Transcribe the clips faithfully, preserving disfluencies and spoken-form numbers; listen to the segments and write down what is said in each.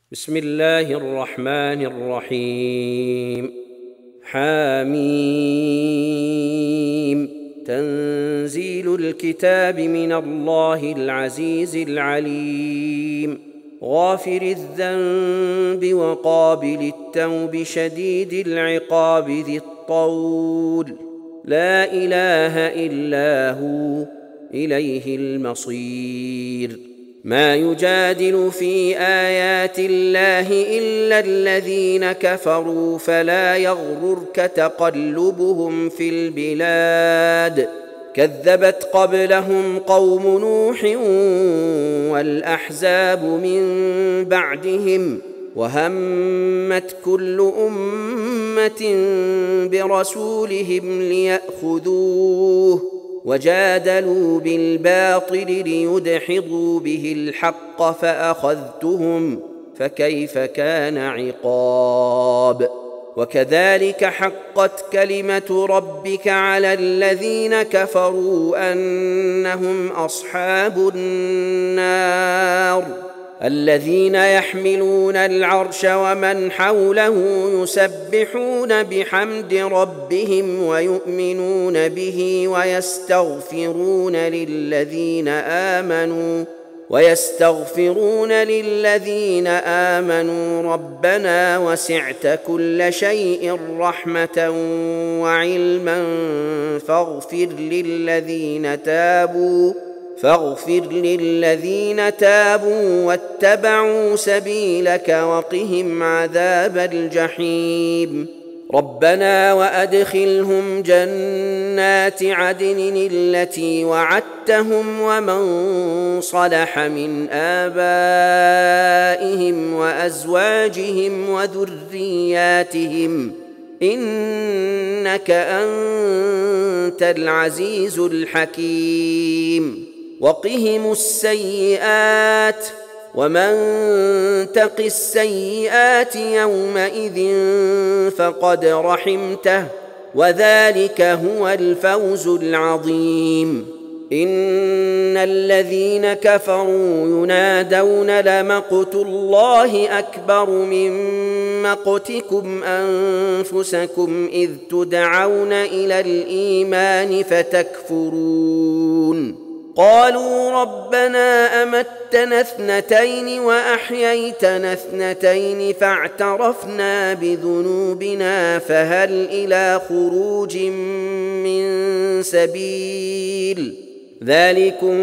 بسم الله الرحمن الرحيم. حاميم. تنزيل الكتاب من الله العزيز العليم، غافر الذنب وقابل التوب شديد العقاب ذي الطول، لا إله إلا هو، إليه المصير. ما يجادل في آيات الله إلا الذين كفروا، فلا يغررك تقلبهم في البلاد. كذبت قبلهم قوم نوح والأحزاب من بعدهم، وهمت كل أمة برسولهم ليأخذوه، وجادلوا بالباطل ليدحضوا به الحق فأخذتهم، فكيف كان عقاب. وكذلك حقت كلمة ربك على الذين كفروا أنهم أصحاب النار، الذين يحملون العرش ومن حوله يسبحون بحمد ربهم ويؤمنون به ويستغفرون للذين آمنوا ويستغفرون للذين آمنوا ربنا وسعت كل شيء رحمة وعلما فاغفر للذين تابوا فاغفر للذين تابوا واتبعوا سبيلك وقهم عذاب الجحيم. ربنا وأدخلهم جنات عدن التي وعدتهم ومن صلح من آبائهم وأزواجهم وذرياتهم، إنك أنت العزيز الحكيم. وقهم السيئات، ومن تق السيئات يومئذ فقد رحمته، وذلك هو الفوز العظيم. إن الذين كفروا ينادون لمقت الله أكبر من مقتكم أنفسكم إذ تدعون إلى الإيمان فتكفرون. قالوا ربنا أمتنا اثنتين وأحييتنا اثنتين فاعترفنا بذنوبنا فهل إلى خروج من سبيل. ذلكم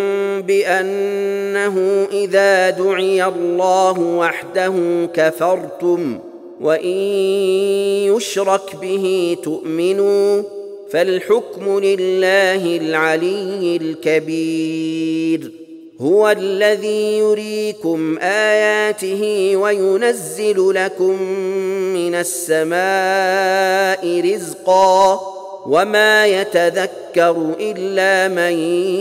بأنه إذا دعي الله وحده كفرتم، وإن يشرك به تؤمنوا، فالحكم لله العلي الكبير. هو الذي يريكم آياته وينزل لكم من السماء رزقا، وما يتذكر إلا من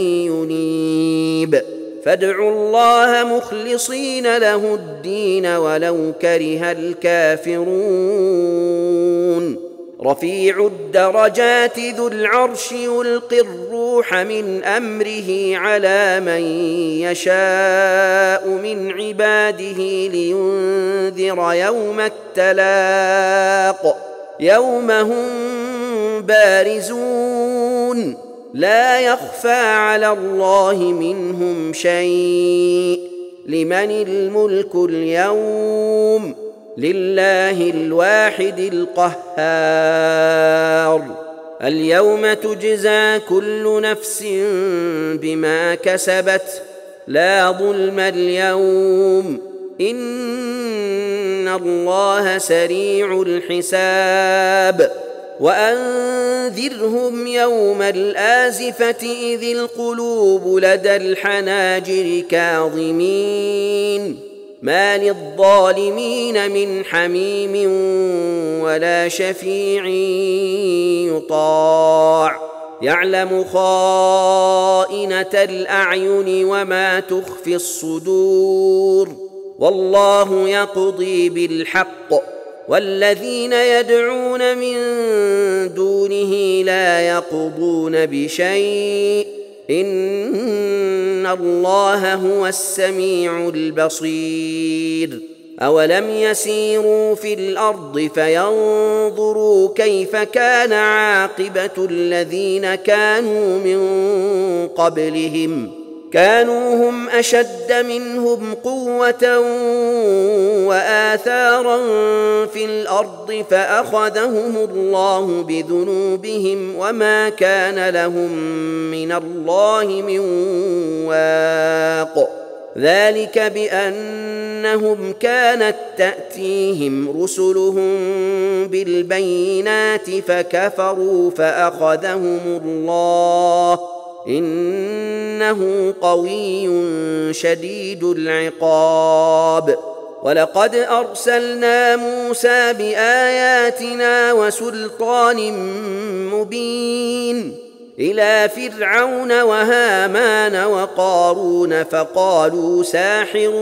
ينيب. فادعوا الله مخلصين له الدين ولو كره الكافرون. رفيع الدرجات ذو العرش يلقي الروح من أمره على من يشاء من عباده لينذر يوم التلاق، يوم هم بارزون لا يخفى على الله منهم شيء. لمن الملك اليوم؟ لله الواحد القهار. اليوم تجزى كل نفس بما كسبت، لا ظلم اليوم، إن الله سريع الحساب. وأنذرهم يوم الآزفة إذ القلوب لدى الحناجر كاظمين، ما للظالمين من حميم ولا شفيع يطاع، يعلم خائنة الأعين وما تخفي الصدور، والله يقضي بالحق، والذين يدعون من دونه لا يقضون بشيء، إن الله هو السميع البصير. أولم يسيروا في الأرض فينظروا كيف كان عاقبة الذين كانوا من قبلهم كانوا هم أشد منهم قوة وآثارا في الأرض فأخذهم الله بذنوبهم وما كان لهم من الله من واق ذلك بأنهم كانت تأتيهم رسلهم بالبينات فكفروا فأخذهم الله إنه قوي شديد العقاب ولقد أرسلنا موسى بآياتنا وسلطان مبين إلى فرعون وهامان وقارون فقالوا ساحر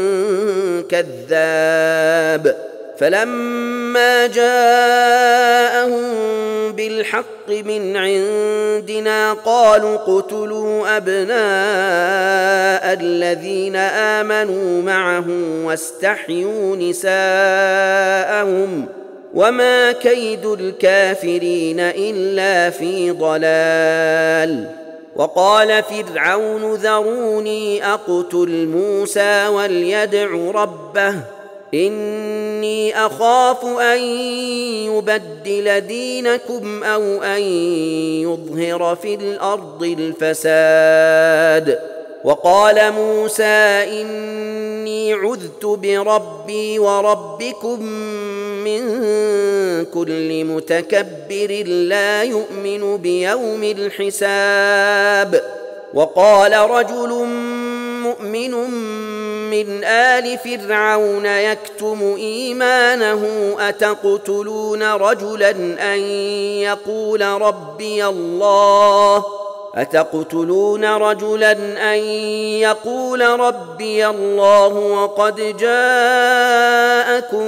كذاب فلما جاءهم بالحق من عندنا قالوا اقتلوا أبناء الذين آمنوا معه واستحيوا نساءهم وما كيد الكافرين إلا في ضلال وقال فرعون ذروني أقتل موسى وليدع ربه إني أخاف أن يبدل دينكم أو أن يظهر في الأرض الفساد وقال موسى إني عذت بربي وربكم من كل متكبر لا يؤمن بيوم الحساب وقال رجل مؤمن من آل فرعون يكتم إيمانه أتقتلون رجلا أن يقول ربي الله أتقتلون رجلا أن يقول ربي الله وقد جاءكم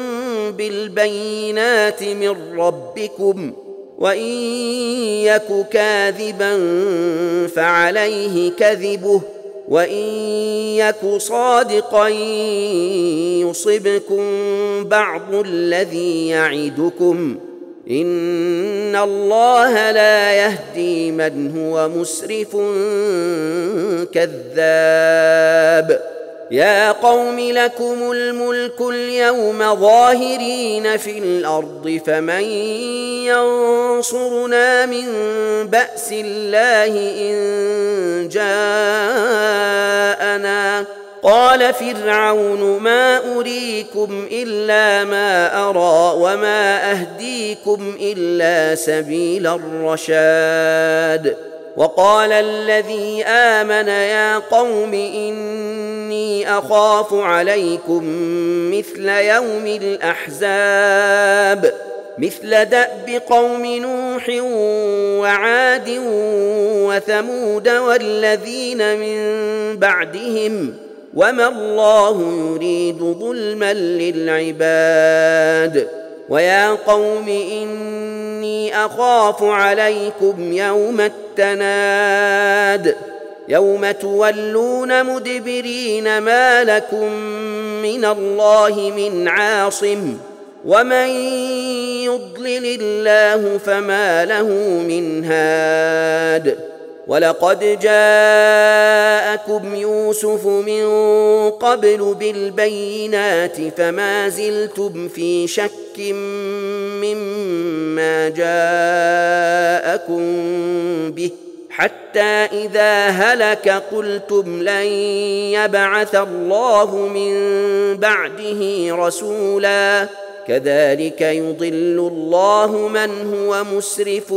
بالبينات من ربكم وإن يك كاذبا فعليه كذبه وإن يك صادقا يصبكم بعض الذي يعدكم إن الله لا يهدي من هو مسرف كذاب يا قوم لكم الملك اليوم ظاهرين في الأرض فمن ينصرنا من بأس الله إن جاءنا قال فرعون ما أريكم إلا ما أرى وما أهديكم إلا سبيل الرشاد وقال الذي آمن يا قوم إني أخاف عليكم مثل يوم الأحزاب مثل دأب قوم نوح وعاد وثمود والذين من بعدهم وما الله يريد ظلما للعباد ويا قوم إني أخاف عليكم يوم التناد يوم تولون مدبرين ما لكم من الله من عاصم ومن يضلل الله فما له من هاد ولقد جاءكم يوسف من قبل بالبينات فما زلتم في شك مما جاءكم به حتى إذا هلك قلتم لن يبعث الله من بعده رسولا كذلك يضل الله من هو مسرف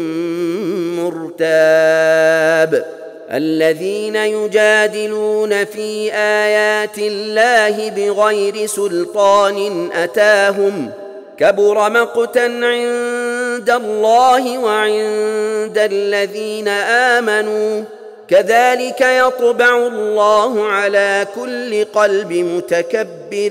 مرتاب الذين يجادلون في آيات الله بغير سلطان أتاهم كبر مقتا عند الله وعند الذين آمنوا كذلك يطبع الله على كل قلب متكبر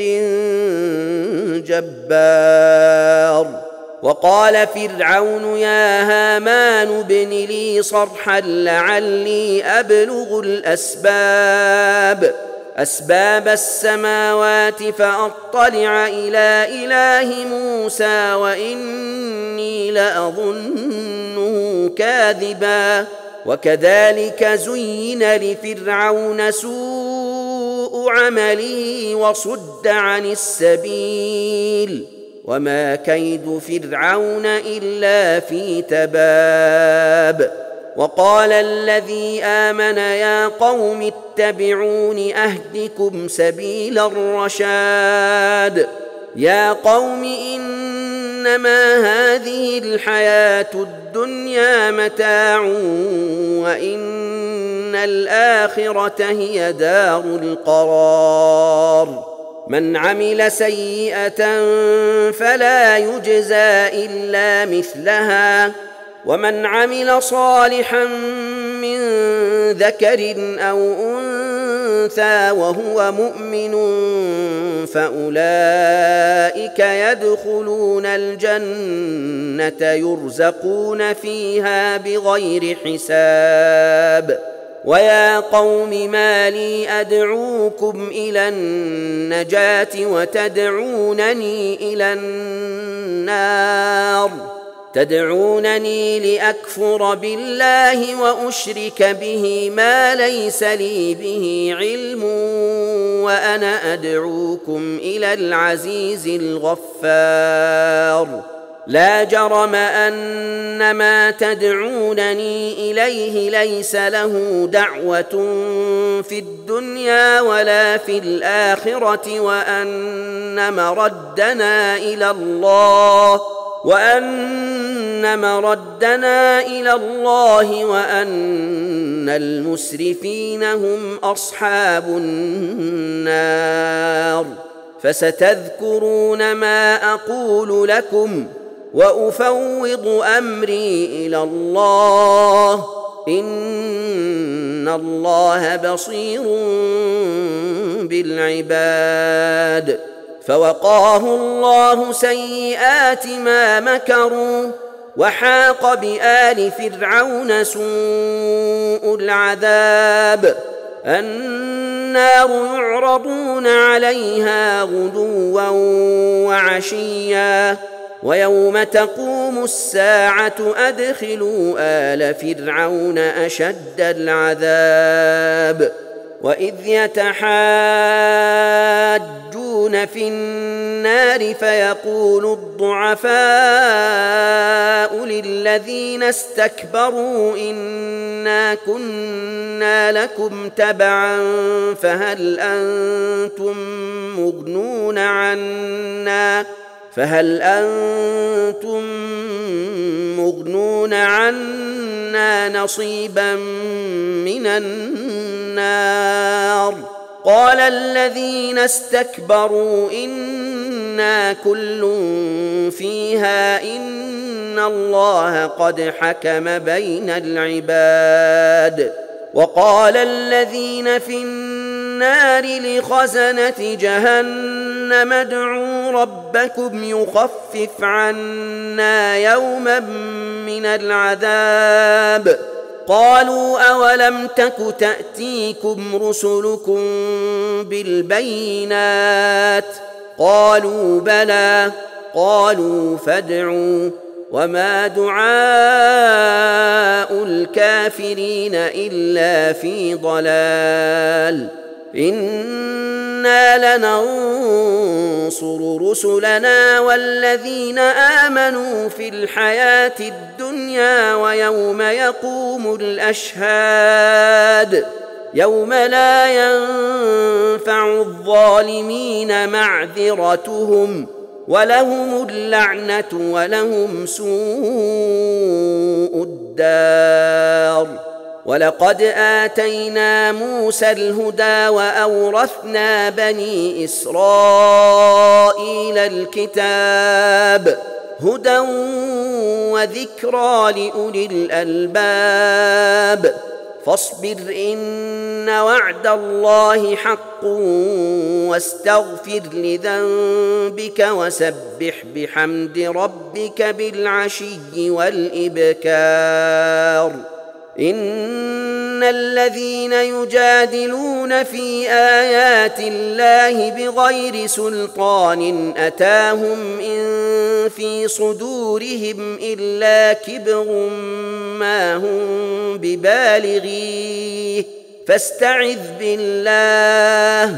جبار وقال فرعون يا هامان ابن لي صرحا لعلي أبلغ الأسباب أسباب السماوات فأطلع إلى إله موسى وإني لأظنه كاذبا. وكذلك زين لفرعون سوء عمله وصد عن السبيل وما كيد فرعون إلا في تباب. وقال الذي آمن يا قوم اتبعون أهدكم سبيل الرشاد. يا قوم إنما هذه الحياة الدنيا متاع وإن الآخرة هي دار القرار. من عمل سيئة فلا يجزى إلا مثلها ومن عمل صالحا من ذكر أو أنثى وهو مؤمن فأولئك يدخلون الجنة يرزقون فيها بغير حساب. ويا قوم ما لي أدعوكم إلى النجاة وتدعونني إلى النار تدعونني لأكفر بالله وأشرك به ما ليس لي به علم وأنا أدعوكم إلى العزيز الغفار. لا جرم أن ما تدعونني إليه ليس له دعوة في الدنيا ولا في الآخرة وأن مردنا إلى الله وأن مردنا إلى الله وأن المسرفين هم أصحاب النار. فستذكرون ما أقول لكم وأفوض أمري إلى الله إن الله بصير بالعباد. فوقاه الله سيئات ما مكروا وحاق بآل فرعون سوء العذاب. النار يعرضون عليها غدوا وعشيا ويوم تقوم الساعة أدخلوا آل فرعون أشد العذاب. وإذ يتحاجون في النار فيقول الضعفاء للذين استكبروا إنا كنا لكم تبعا فهل أنتم مغنون عنا فهل أنتم مغنون عنا نصيبا من النار. قال الذين استكبروا إنا كل فيها إن الله قد حكم بين العباد. وقال الذين في النار لخزنة جهنم ادعوا ربكم يخفف عنا يوما من العذاب. قالوا أولم تك تأتيكم رسلكم بالبينات قالوا بلى قالوا فادعوا وما دعاء الكافرين إلا في ضلال. إنا لننصر رسلنا والذين آمنوا في الحياة الدنيا ويوم يقوم الأشهاد يوم لا ينفع الظالمين معذرتهم ولهم اللعنة ولهم سوء الدار. ولقد آتينا موسى الهدى وأورثنا بني إسرائيل الكتاب هدى وذكرى لأولي الألباب. فاصبر إن وعد الله حق واستغفر لذنبك وسبح بحمد ربك بالعشي والإبكار. إن الذين يجادلون في آيات الله بغير سلطان أتاهم إن في صدورهم إلا كبر ما هم ببالغيه فاستعذ بالله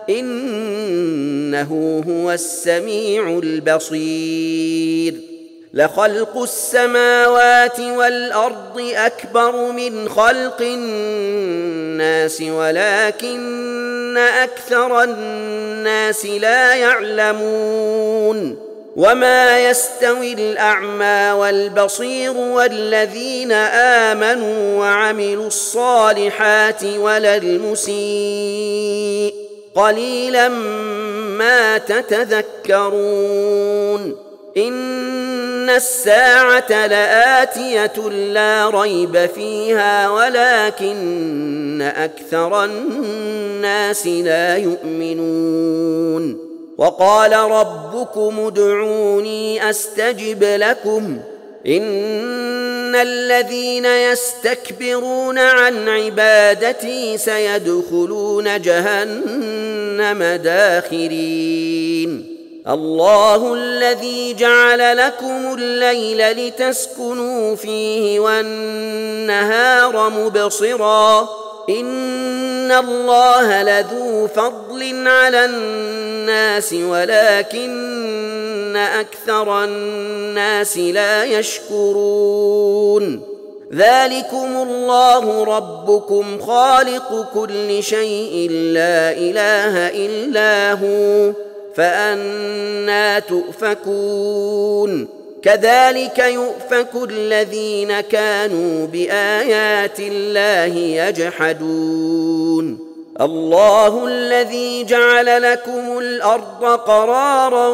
إنه هو السميع البصير. لخلق السماوات والأرض أكبر من خلق الناس ولكن أكثر الناس لا يعلمون. وما يستوي الأعمى والبصير والذين آمنوا وعملوا الصالحات ولا المسيء قليلا ما تتذكرون. إن الساعة لآتية لا ريب فيها ولكن أكثر الناس لا يؤمنون. وقال ربكم ادعوني أستجب لكم إن الذين يستكبرون عن عبادتي سيدخلون جهنم داخرين. الله الذي جعل لكم الليل لتسكنوا فيه والنهار مبصرا إن الله لذو فضل على الناس ولكن أكثر الناس لا يشكرون. ذلكم الله ربكم خالق كل شيء لا إله إلا هو فأنى تؤفكون. كذلك يؤفك الذين كانوا بآيات الله يجحدون. الله الذي جعل لكم الأرض قرارا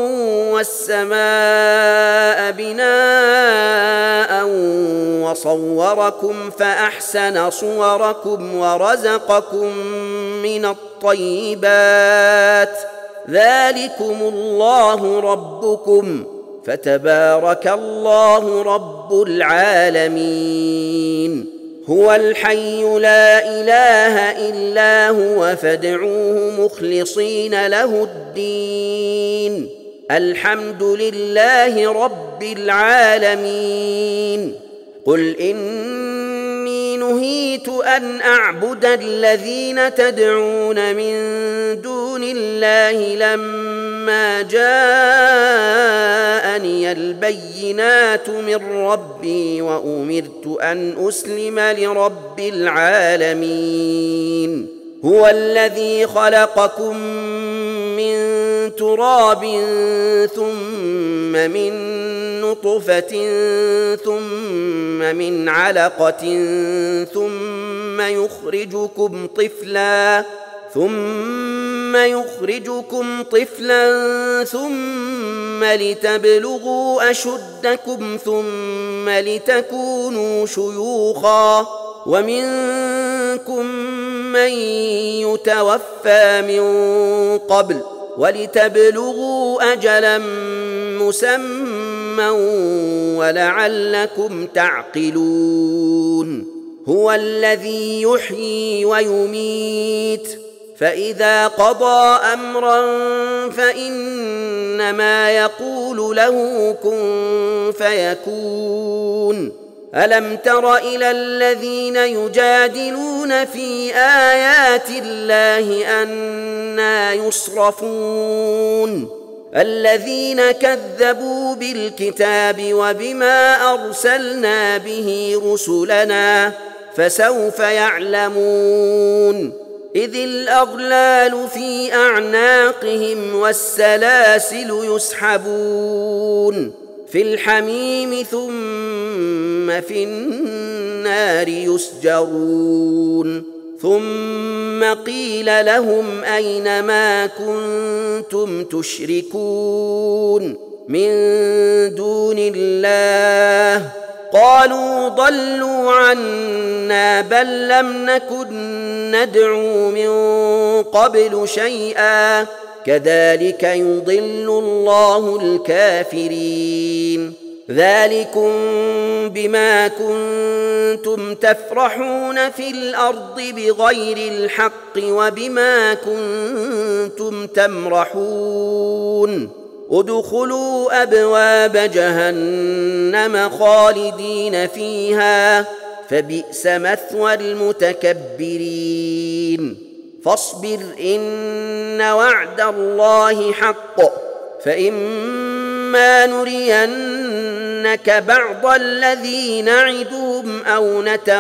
والسماء بناء وصوركم فأحسن صوركم ورزقكم من الطيبات ذلكم الله ربكم فتبارك الله رب العالمين. هو الحي لا إله إلا هو فادعوه مخلصين له الدين الحمد لله رب العالمين. قل إني نهيت أن أعبد الذين تدعون من دون الله لما جاءني البينات من ربي وأمرت أن أسلم لرب العالمين. هو الذي خلقكم من تراب ثم من نطفة ثم من علقة ثم يخرجكم طفلا ثم يخرجكم طفلا ثم لتبلغوا أشدكم ثم لتكونوا شيوخا ومنكم من يتوفى من قبل ولتبلغوا أجلا مسمى ولعلكم تعقلون. هو الذي يحيي ويميت فإذا قضى أمرا فإنما يقول له كن فيكون. ألم تر إلى الذين يجادلون في آيات الله أنى يصرفون الذين كذبوا بالكتاب وبما أرسلنا به رسلنا فسوف يعلمون. إذ الأغلال في أعناقهم والسلاسل يسحبون في الحميم ثم في النار يسجرون. ثم قيل لهم أين ما كنتم تشركون من دون الله قالوا ضلوا عنا بل لم نكن ندعو من قبل شيئا كذلك يضل الله الكافرين. ذلكم بما كنتم تفرحون في الأرض بغير الحق وبما كنتم تمرحون ادخلوا أبواب جهنم خالدين فيها فبئس مثوى المتكبرين فاصبر إن وعد الله حق فإما نرينك بعض الذي نعدهم أو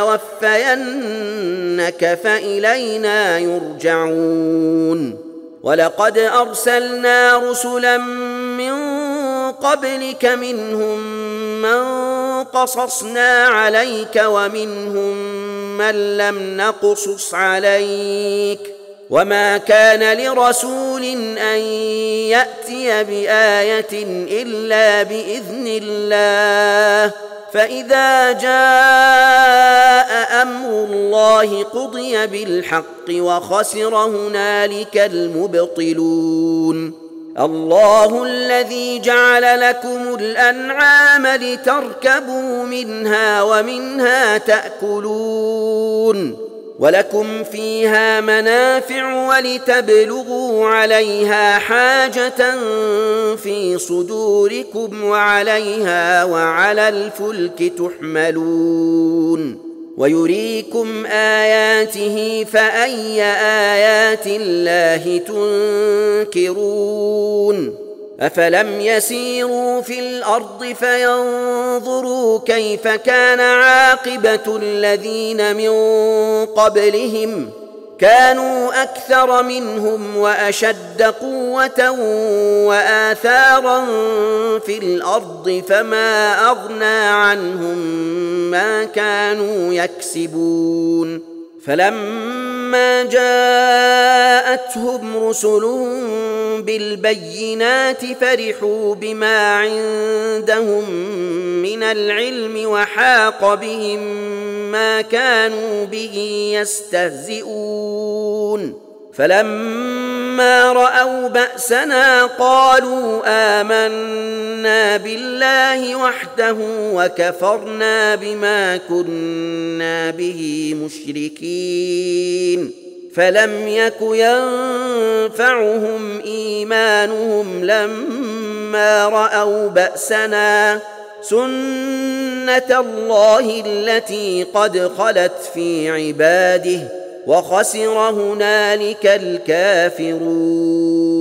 نتوفينك فإلينا يرجعون ولقد أرسلنا رسلا من قبلك منهم من قصصنا عليك ومنهم من لم نقصص عليك وما كان لرسول أن يأتي بآية إلا بإذن الله فإذا جاء أمر الله قضي بالحق وخسر هنالك المبطلون الله الذي جعل لكم الأنعام لتركبوا منها ومنها تأكلون ولكم فيها منافع ولتبلغوا عليها حاجة في صدوركم وعليها وعلى الفلك تحملون ويريكم آياته فأي آيات الله تنكرون أفلم يسيروا في الأرض فينظروا كيف كان عاقبة الذين من قبلهم كانوا أكثر منهم وأشد قوة وآثارا في الأرض فما أغنى عنهم ما كانوا يكسبون فلما جاءتهم رسلهم بالبينات فرحوا بما عندهم من العلم وحاق بهم ما كانوا به يستهزئون فلما رأوا بأسنا قالوا آمنا بالله وحده وكفرنا بما كنا به مشركين فلم يك ينفعهم إيمانهم لما رأوا بأسنا سنة الله التي قد خلت في عباده وخسر هنالك الكافرون